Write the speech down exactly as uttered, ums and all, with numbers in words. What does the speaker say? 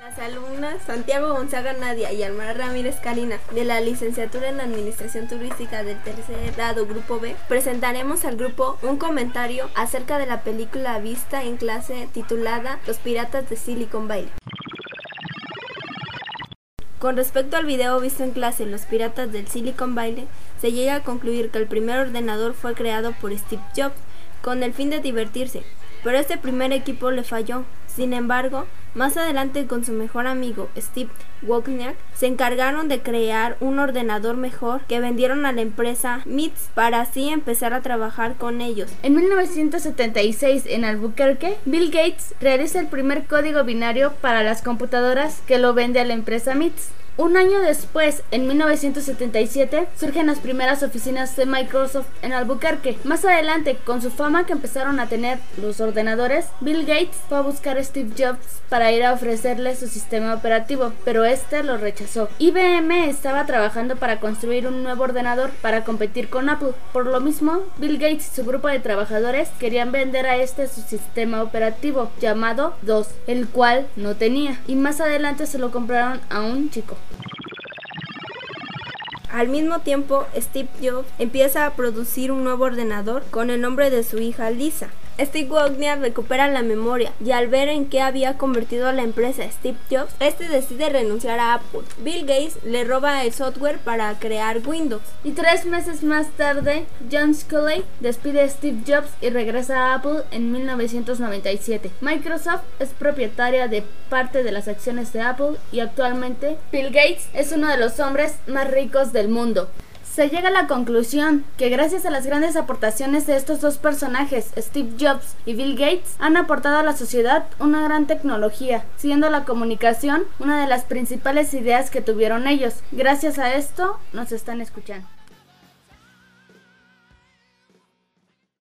Las alumnas Santiago Gonzaga Nadia y Almara Ramírez Karina de la licenciatura en Administración Turística del tercer grado Grupo B presentaremos al grupo un comentario acerca de la película vista en clase titulada Los Piratas de Silicon Valley. Con respecto al video visto en clase Los Piratas del Silicon Valley, se llega a concluir que el primer ordenador fue creado por Steve Jobs con el fin de divertirse, pero este primer equipo le falló. Sin embargo, más adelante con su mejor amigo Steve Wozniak se encargaron de crear un ordenador mejor que vendieron a la empresa M I T S para así empezar a trabajar con ellos. En mil novecientos setenta y seis, en Albuquerque, Bill Gates realiza el primer código binario para las computadoras que lo vende a la empresa M I T S. Un año después, en mil novecientos setenta y siete, surgen las primeras oficinas de Microsoft en Albuquerque. Más adelante, con su fama que empezaron a tener los ordenadores, Bill Gates fue a buscar a Steve Jobs para ir a ofrecerle su sistema operativo, pero este lo rechazó. I B M estaba trabajando para construir un nuevo ordenador para competir con Apple. Por lo mismo, Bill Gates y su grupo de trabajadores querían vender a este su sistema operativo, llamado DOS, el cual no tenía, y más adelante se lo compraron a un chico. Al mismo tiempo, Steve Jobs empieza a producir un nuevo ordenador con el nombre de su hija Lisa. Steve Wozniak recupera la memoria y al ver en qué había convertido a la empresa Steve Jobs, este decide renunciar a Apple. Bill Gates le roba el software para crear Windows. Y tres meses más tarde, John Sculley despide a Steve Jobs y regresa a Apple en mil novecientos noventa y siete. Microsoft es propietaria de parte de las acciones de Apple y actualmente Bill Gates es uno de los hombres más ricos del mundo. Se llega a la conclusión que gracias a las grandes aportaciones de estos dos personajes, Steve Jobs y Bill Gates, han aportado a la sociedad una gran tecnología, siendo la comunicación una de las principales ideas que tuvieron ellos. Gracias a esto nos están escuchando.